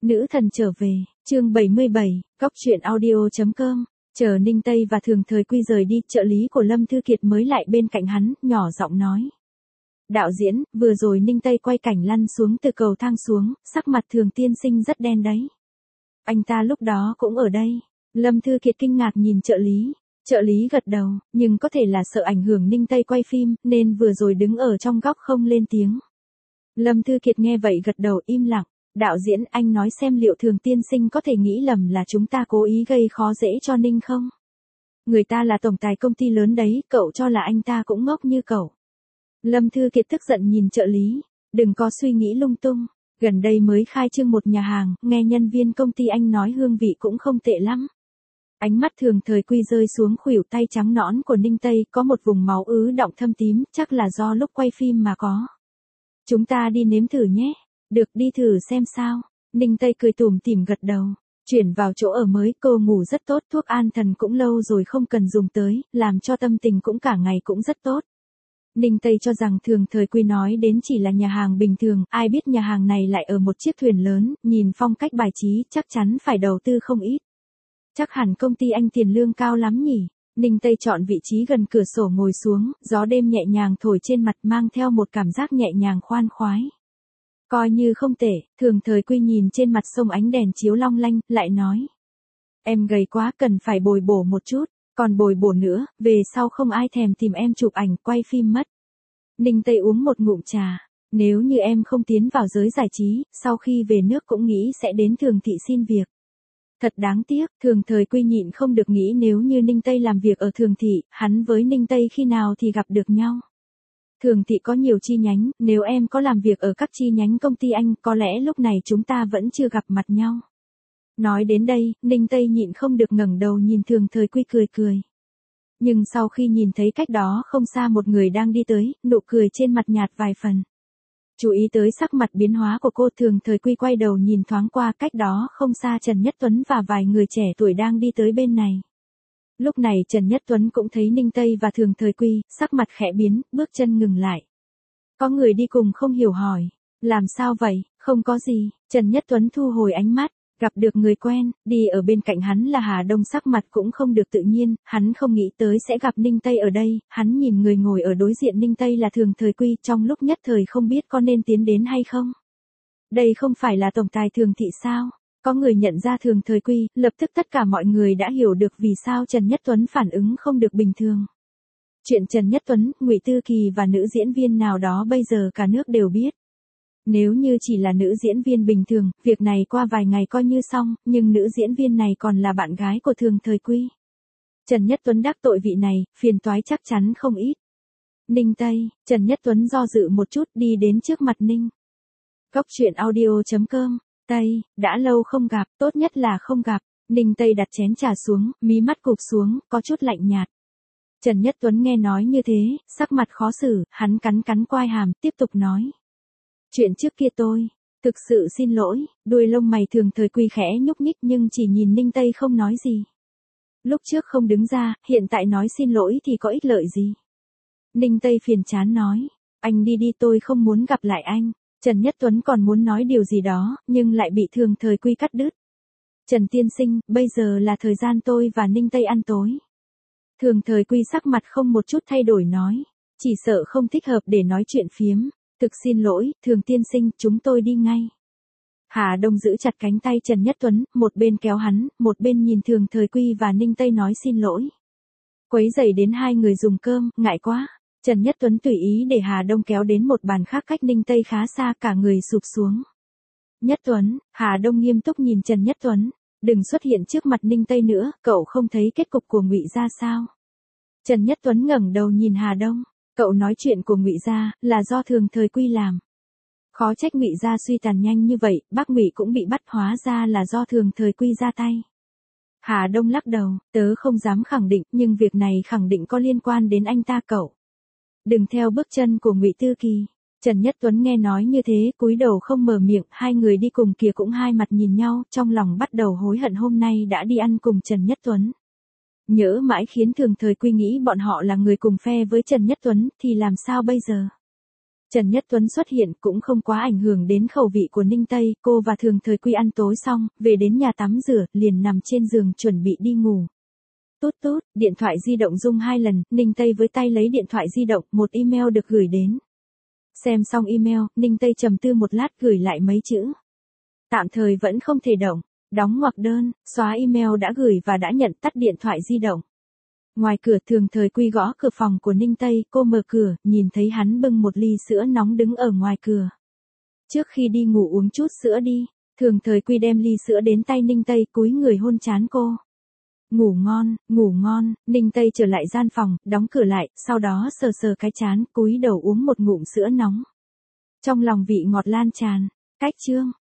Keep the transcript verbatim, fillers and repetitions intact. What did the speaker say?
Nữ thần trở về, chương bảy mươi bảy, góc truyện audio chấm com. Chờ Ninh Tây và Thường Thời Quy rời đi, trợ lý của Lâm Thư Kiệt mới lại bên cạnh hắn, nhỏ giọng nói. Đạo diễn, vừa rồi Ninh Tây quay cảnh lăn xuống từ cầu thang xuống, sắc mặt Thường tiên sinh rất đen đấy. Anh ta lúc đó cũng ở đây. Lâm Thư Kiệt kinh ngạc nhìn trợ lý. Trợ lý gật đầu, nhưng có thể là sợ ảnh hưởng Ninh Tây quay phim, nên vừa rồi đứng ở trong góc không lên tiếng. Lâm Thư Kiệt nghe vậy gật đầu im lặng. Đạo diễn, anh nói xem liệu Thường tiên sinh có thể nghĩ lầm là chúng ta cố ý gây khó dễ cho Ninh không? Người ta là tổng tài công ty lớn đấy, cậu cho là anh ta cũng ngốc như cậu. Lâm Thư Kiệt tức giận nhìn trợ lý. Đừng có suy nghĩ lung tung. Gần đây mới khai trương một nhà hàng, nghe nhân viên công ty anh nói hương vị cũng không tệ lắm. Ánh mắt Thường Thời Quy rơi xuống khuỷu tay trắng nõn của Ninh Tây, có một vùng máu ứ đọng thâm tím, chắc là do lúc quay phim mà có. Chúng ta đi nếm thử nhé. Được, đi thử xem sao. Ninh Tây cười tủm tỉm gật đầu. Chuyển vào chỗ ở mới, cô ngủ rất tốt, thuốc an thần cũng lâu rồi không cần dùng tới, làm cho tâm tình cũng cả ngày cũng rất tốt. Ninh Tây cho rằng Thường Thời Quy nói đến chỉ là nhà hàng bình thường, ai biết nhà hàng này lại ở một chiếc thuyền lớn, nhìn phong cách bài trí chắc chắn phải đầu tư không ít. Chắc hẳn công ty anh tiền lương cao lắm nhỉ. Ninh Tây chọn vị trí gần cửa sổ ngồi xuống, gió đêm nhẹ nhàng thổi trên mặt mang theo một cảm giác nhẹ nhàng khoan khoái. Coi như không tệ, Thường Thời Quy nhìn trên mặt sông ánh đèn chiếu long lanh, lại nói. Em gầy quá, cần phải bồi bổ một chút, còn bồi bổ nữa, về sau không ai thèm tìm em chụp ảnh, quay phim mất. Ninh Tây uống một ngụm trà. Nếu như em không tiến vào giới giải trí, sau khi về nước cũng nghĩ sẽ đến Thường thị xin việc. Thật đáng tiếc, Thường Thời Quy nhịn không được nghĩ nếu như Ninh Tây làm việc ở Thường thị, hắn với Ninh Tây khi nào thì gặp được nhau. Thường thị có nhiều chi nhánh, nếu em có làm việc ở các chi nhánh công ty anh, có lẽ lúc này chúng ta vẫn chưa gặp mặt nhau. Nói đến đây, Ninh Tây nhịn không được ngẩng đầu nhìn Thường Thời Quy cười cười. Nhưng sau khi nhìn thấy cách đó không xa một người đang đi tới, nụ cười trên mặt nhạt vài phần. Chú ý tới sắc mặt biến hóa của cô, Thường Thời Quy quay đầu nhìn thoáng qua, cách đó không xa Trần Nhất Tuấn và vài người trẻ tuổi đang đi tới bên này. Lúc này Trần Nhất Tuấn cũng thấy Ninh Tây và Thường Thời Quy, sắc mặt khẽ biến, bước chân ngừng lại. Có người đi cùng không hiểu hỏi. Làm sao vậy? Không có gì. Trần Nhất Tuấn thu hồi ánh mắt, gặp được người quen, đi ở bên cạnh hắn là Hà Đông, sắc mặt cũng không được tự nhiên, hắn không nghĩ tới sẽ gặp Ninh Tây ở đây, hắn nhìn người ngồi ở đối diện Ninh Tây là Thường Thời Quy, trong lúc nhất thời không biết có nên tiến đến hay không. Đây không phải là tổng tài Thường thị sao? Có người nhận ra Thường Thời Quy, lập tức tất cả mọi người đã hiểu được vì sao Trần Nhất Tuấn phản ứng không được bình thường. Chuyện Trần Nhất Tuấn, Ngụy Tư Kỳ và nữ diễn viên nào đó bây giờ cả nước đều biết. Nếu như chỉ là nữ diễn viên bình thường, việc này qua vài ngày coi như xong, nhưng nữ diễn viên này còn là bạn gái của Thường Thời Quy. Trần Nhất Tuấn đắc tội vị này, phiền toái chắc chắn không ít. Ninh Tây, Trần Nhất Tuấn do dự một chút đi đến trước mặt Ninh. Góc truyện audio chấm com. Tây, đã lâu không gặp, tốt nhất là không gặp. Ninh Tây đặt chén trà xuống, mí mắt cụp xuống, có chút lạnh nhạt. Trần Nhất Tuấn nghe nói như thế, sắc mặt khó xử, hắn cắn cắn quai hàm, tiếp tục nói. Chuyện trước kia tôi, thực sự xin lỗi, đuôi lông mày Thường Thời Quy khẽ nhúc nhích nhưng chỉ nhìn Ninh Tây không nói gì. Lúc trước không đứng ra, hiện tại nói xin lỗi thì có ích lợi gì? Ninh Tây phiền chán nói, anh đi đi, tôi không muốn gặp lại anh. Trần Nhất Tuấn còn muốn nói điều gì đó, nhưng lại bị Thường Thời Quy cắt đứt. Trần tiên sinh, bây giờ là thời gian tôi và Ninh Tây ăn tối. Thường Thời Quy sắc mặt không một chút thay đổi nói, chỉ sợ không thích hợp để nói chuyện phiếm. Thực xin lỗi, Thường tiên sinh, chúng tôi đi ngay. Hà Đông giữ chặt cánh tay Trần Nhất Tuấn, một bên kéo hắn, một bên nhìn Thường Thời Quy và Ninh Tây nói xin lỗi. Quấy rầy đến hai người dùng cơm, ngại quá. Trần Nhất Tuấn tùy ý để Hà Đông kéo đến một bàn khác cách Ninh Tây khá xa, cả người sụp xuống. Nhất Tuấn, Hà Đông nghiêm túc nhìn Trần Nhất Tuấn, đừng xuất hiện trước mặt Ninh Tây nữa, cậu không thấy kết cục của Ngụy gia sao? Trần Nhất Tuấn ngẩng đầu nhìn Hà Đông, cậu nói chuyện của Ngụy gia là do Thường Thời Quy làm. Khó trách Ngụy gia suy tàn nhanh như vậy, bác Ngụy cũng bị bắt, hóa ra là do Thường Thời Quy ra tay. Hà Đông lắc đầu, tớ không dám khẳng định, nhưng việc này khẳng định có liên quan đến anh ta cậu. Đừng theo bước chân của Ngụy Tư Kỳ. Trần Nhất Tuấn nghe nói như thế, cúi đầu không mở miệng, hai người đi cùng kia cũng hai mặt nhìn nhau, trong lòng bắt đầu hối hận hôm nay đã đi ăn cùng Trần Nhất Tuấn. Nhớ mãi khiến Thường Thời Quy nghĩ bọn họ là người cùng phe với Trần Nhất Tuấn, thì làm sao bây giờ? Trần Nhất Tuấn xuất hiện cũng không quá ảnh hưởng đến khẩu vị của Ninh Tây, cô và Thường Thời Quy ăn tối xong, về đến nhà tắm rửa, liền nằm trên giường chuẩn bị đi ngủ. Tút tút, điện thoại di động rung hai lần, Ninh Tây với tay lấy điện thoại di động, một email được gửi đến. Xem xong email, Ninh Tây trầm tư một lát gửi lại mấy chữ. Tạm thời vẫn không thể động, đóng ngoặc đơn, xóa email đã gửi và đã nhận, tắt điện thoại di động. Ngoài cửa Thường Thời Quy gõ cửa phòng của Ninh Tây, cô mở cửa, nhìn thấy hắn bưng một ly sữa nóng đứng ở ngoài cửa. Trước khi đi ngủ uống chút sữa đi, Thường Thời Quy đem ly sữa đến tay Ninh Tây, cúi người hôn trán cô. Ngủ ngon, ngủ ngon, Ninh Tây trở lại gian phòng, đóng cửa lại, sau đó sờ sờ cái trán, cúi đầu uống một ngụm sữa nóng. Trong lòng vị ngọt lan tràn, cách chương.